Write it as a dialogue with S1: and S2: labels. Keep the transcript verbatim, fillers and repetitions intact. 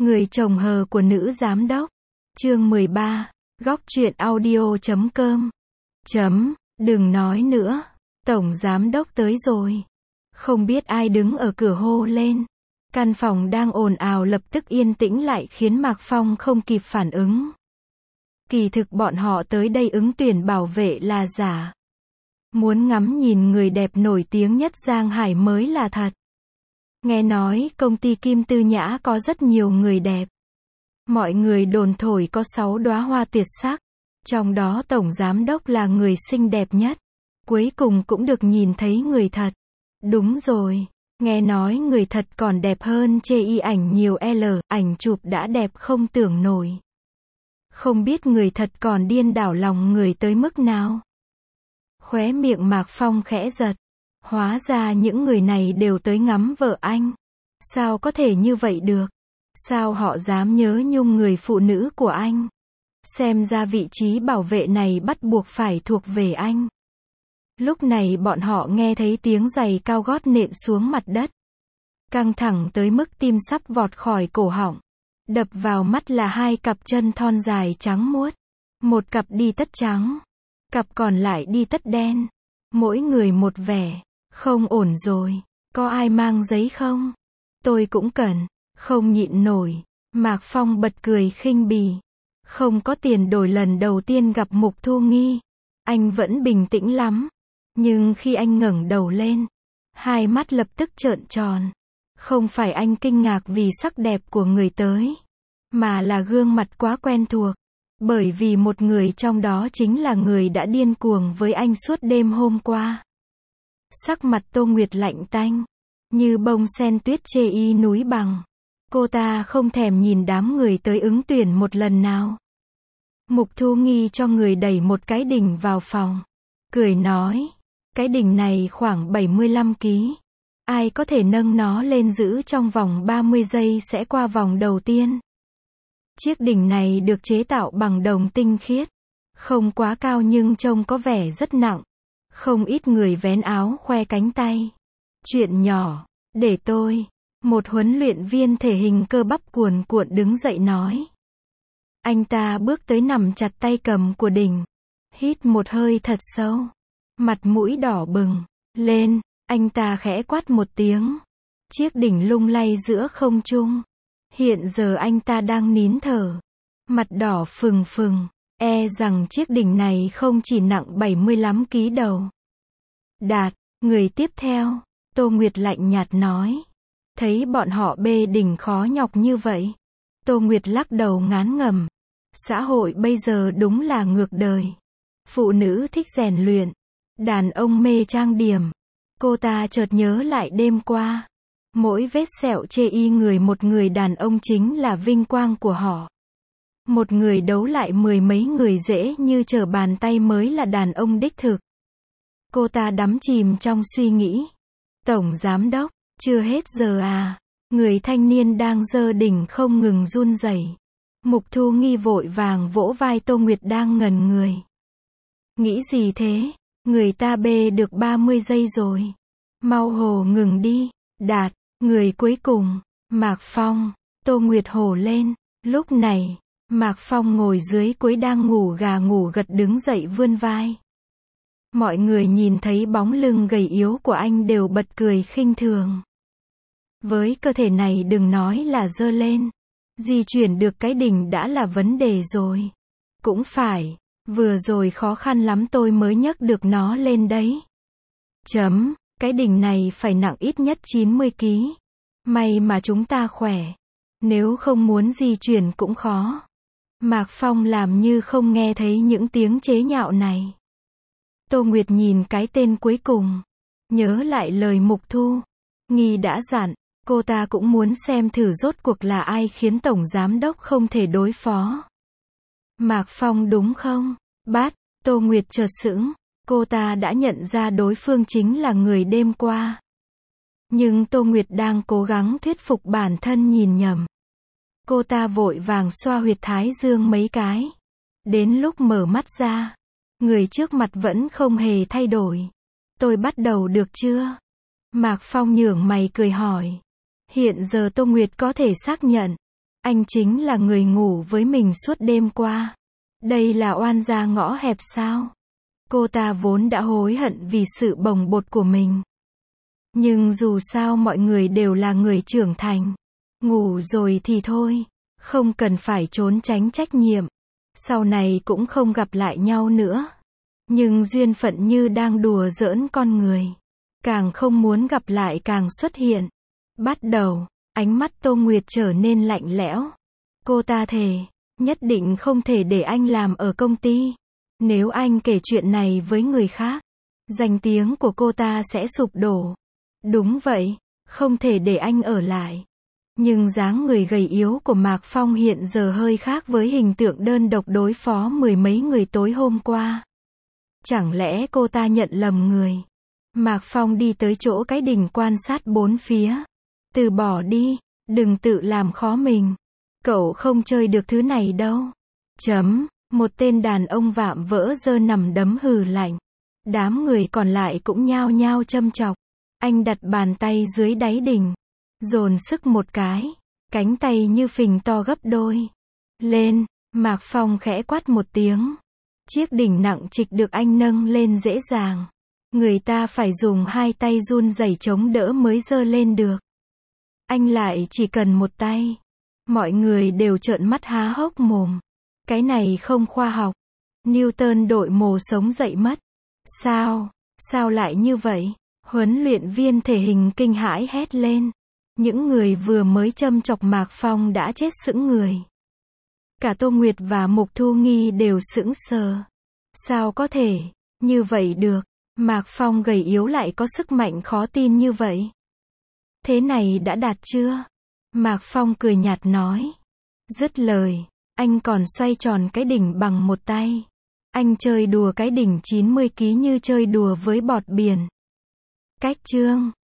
S1: Người chồng hờ của nữ giám đốc. Chương mười ba. Góc truyện audio chấm com. Chấm, đừng nói nữa. Tổng giám đốc tới rồi. Không biết ai đứng ở cửa hô lên. Căn phòng đang ồn ào lập tức yên tĩnh lại khiến Mạc Phong không kịp phản ứng. Kỳ thực bọn họ tới đây ứng tuyển bảo vệ là giả. Muốn ngắm nhìn người đẹp nổi tiếng nhất Giang Hải mới là thật. Nghe nói công ty Kim Tư Nhã có rất nhiều người đẹp. Mọi người đồn thổi có sáu đóa hoa tuyệt sắc. Trong đó tổng giám đốc là người xinh đẹp nhất. Cuối cùng cũng được nhìn thấy người thật. Đúng rồi, nghe nói người thật còn đẹp hơn chê y ảnh nhiều L, ảnh chụp đã đẹp không tưởng nổi. Không biết người thật còn điên đảo lòng người tới mức nào. Khóe miệng Mạc Phong khẽ giật. Hóa ra những người này đều tới ngắm vợ anh. Sao có thể như vậy được? Sao họ dám nhớ nhung người phụ nữ của anh? Xem ra vị trí bảo vệ này bắt buộc phải thuộc về anh. Lúc này bọn họ nghe thấy tiếng giày cao gót nện xuống mặt đất. Căng thẳng tới mức tim sắp vọt khỏi cổ họng. Đập vào mắt là hai cặp chân thon dài trắng muốt. Một cặp đi tất trắng. Cặp còn lại đi tất đen. Mỗi người một vẻ. Không ổn rồi. Có ai mang giấy không? Tôi cũng cần. Không nhịn nổi. Mạc Phong bật cười khinh bỉ. Không có tiền đổi lần đầu tiên gặp Mục Thu Nghi. Anh vẫn bình tĩnh lắm. Nhưng khi anh ngẩng đầu lên, hai mắt lập tức trợn tròn. Không phải anh kinh ngạc vì sắc đẹp của người tới, mà là gương mặt quá quen thuộc. Bởi vì một người trong đó chính là người đã điên cuồng với anh suốt đêm hôm qua. Sắc mặt Tô Nguyệt lạnh tanh, như bông sen tuyết chê y núi bằng. Cô ta không thèm nhìn đám người tới ứng tuyển một lần nào. Mục Thu Nghi cho người đẩy một cái đỉnh vào phòng. Cười nói, cái đỉnh này khoảng bảy mươi lăm ki lô gam. Ai có thể nâng nó lên giữ trong vòng ba mươi giây sẽ qua vòng đầu tiên. Chiếc đỉnh này được chế tạo bằng đồng tinh khiết. Không quá cao nhưng trông có vẻ rất nặng. Không ít người vén áo khoe cánh tay. Chuyện nhỏ, để tôi. Một huấn luyện viên thể hình cơ bắp cuồn cuộn đứng dậy nói. Anh ta bước tới nằm chặt tay cầm của đỉnh. Hít một hơi thật sâu. Mặt mũi đỏ bừng. Lên, anh ta khẽ quát một tiếng. Chiếc đỉnh lung lay giữa không trung. Hiện giờ anh ta đang nín thở. Mặt đỏ phừng phừng. E rằng chiếc đỉnh này không chỉ nặng bảy mươi lăm ki lô gam đầu. Đạt, người tiếp theo. Tô Nguyệt lạnh nhạt nói. Thấy bọn họ bê đỉnh khó nhọc như vậy. Tô Nguyệt lắc đầu ngán ngẩm. Xã hội bây giờ đúng là ngược đời. Phụ nữ thích rèn luyện. Đàn ông mê trang điểm. Cô ta chợt nhớ lại đêm qua. Mỗi vết sẹo chê y người một người đàn ông chính là vinh quang của họ. Một người đấu lại mười mấy người dễ như trở bàn tay mới là đàn ông đích thực. Cô ta đắm chìm trong suy nghĩ. Tổng giám đốc, chưa hết giờ à? Người thanh niên đang giơ đỉnh không ngừng run rẩy. Mục Thu Nghi vội vàng vỗ vai Tô Nguyệt đang ngẩn người. Nghĩ gì thế? Người ta bê được ba mươi giây rồi. Mau hồ ngừng đi. Đạt, người cuối cùng. Mạc Phong. Tô Nguyệt hổ lên. Lúc này, Mạc Phong ngồi dưới cuối đang ngủ gà ngủ gật đứng dậy vươn vai. Mọi người nhìn thấy bóng lưng gầy yếu của anh đều bật cười khinh thường. Với cơ thể này đừng nói là giơ lên. Di chuyển được cái đỉnh đã là vấn đề rồi. Cũng phải. Vừa rồi khó khăn lắm tôi mới nhấc được nó lên đấy. Chấm, cái đỉnh này phải nặng ít nhất chín mươi ki lô gam. May mà chúng ta khỏe. Nếu không muốn di chuyển cũng khó. Mạc Phong làm như không nghe thấy những tiếng chế nhạo này. Tô Nguyệt nhìn cái tên cuối cùng. Nhớ lại lời Mục Thu Nghi đã dặn. Cô ta cũng muốn xem thử rốt cuộc là ai khiến tổng giám đốc không thể đối phó. Mạc Phong đúng không? Bát, Tô Nguyệt chợt sững. Cô ta đã nhận ra đối phương chính là người đêm qua. Nhưng Tô Nguyệt đang cố gắng thuyết phục bản thân nhìn nhầm. Cô ta vội vàng xoa huyệt thái dương mấy cái. Đến lúc mở mắt ra, người trước mặt vẫn không hề thay đổi. Tôi bắt đầu được chưa? Mạc Phong nhướng mày cười hỏi. Hiện giờ Tô Nguyệt có thể xác nhận. Anh chính là người ngủ với mình suốt đêm qua. Đây là oan gia ngõ hẹp sao? Cô ta vốn đã hối hận vì sự bồng bột của mình. Nhưng dù sao mọi người đều là người trưởng thành. Ngủ rồi thì thôi. Không cần phải trốn tránh trách nhiệm. Sau này cũng không gặp lại nhau nữa. Nhưng duyên phận như đang đùa giỡn con người. Càng không muốn gặp lại càng xuất hiện. Bắt đầu, ánh mắt Tô Nguyệt trở nên lạnh lẽo. Cô ta thề, nhất định không thể để anh làm ở công ty. Nếu anh kể chuyện này với người khác, danh tiếng của cô ta sẽ sụp đổ. Đúng vậy, không thể để anh ở lại. Nhưng dáng người gầy yếu của Mạc Phong hiện giờ hơi khác với hình tượng đơn độc đối phó mười mấy người tối hôm qua. Chẳng lẽ cô ta nhận lầm người? Mạc Phong đi tới chỗ cái đình quan sát bốn phía. Từ bỏ đi, đừng tự làm khó mình. Cậu không chơi được thứ này đâu. Chấm, một tên đàn ông vạm vỡ giơ nằm đấm hừ lạnh. Đám người còn lại cũng nhao nhao châm chọc. Anh đặt bàn tay dưới đáy đình. Dồn sức một cái. Cánh tay như phình to gấp đôi. Lên, Mạc Phong khẽ quát một tiếng. Chiếc đỉnh nặng trịch được anh nâng lên dễ dàng. Người ta phải dùng hai tay run rẩy chống đỡ mới giơ lên được. Anh lại chỉ cần một tay. Mọi người đều trợn mắt há hốc mồm. Cái này không khoa học. Newton đội mồ sống dậy mất. Sao? Sao lại như vậy? Huấn luyện viên thể hình kinh hãi hét lên. Những người vừa mới châm chọc Mạc Phong đã chết sững người. Cả Tô Nguyệt và Mục Thu Nghi đều sững sờ. Sao có thể như vậy được? Mạc Phong gầy yếu lại có sức mạnh khó tin như vậy. Thế này đã đạt chưa? Mạc Phong cười nhạt nói. Dứt lời, anh còn xoay tròn cái đỉnh bằng một tay. Anh chơi đùa cái đỉnh chín mươi ki lô gam như chơi đùa với bọt biển. Cách chương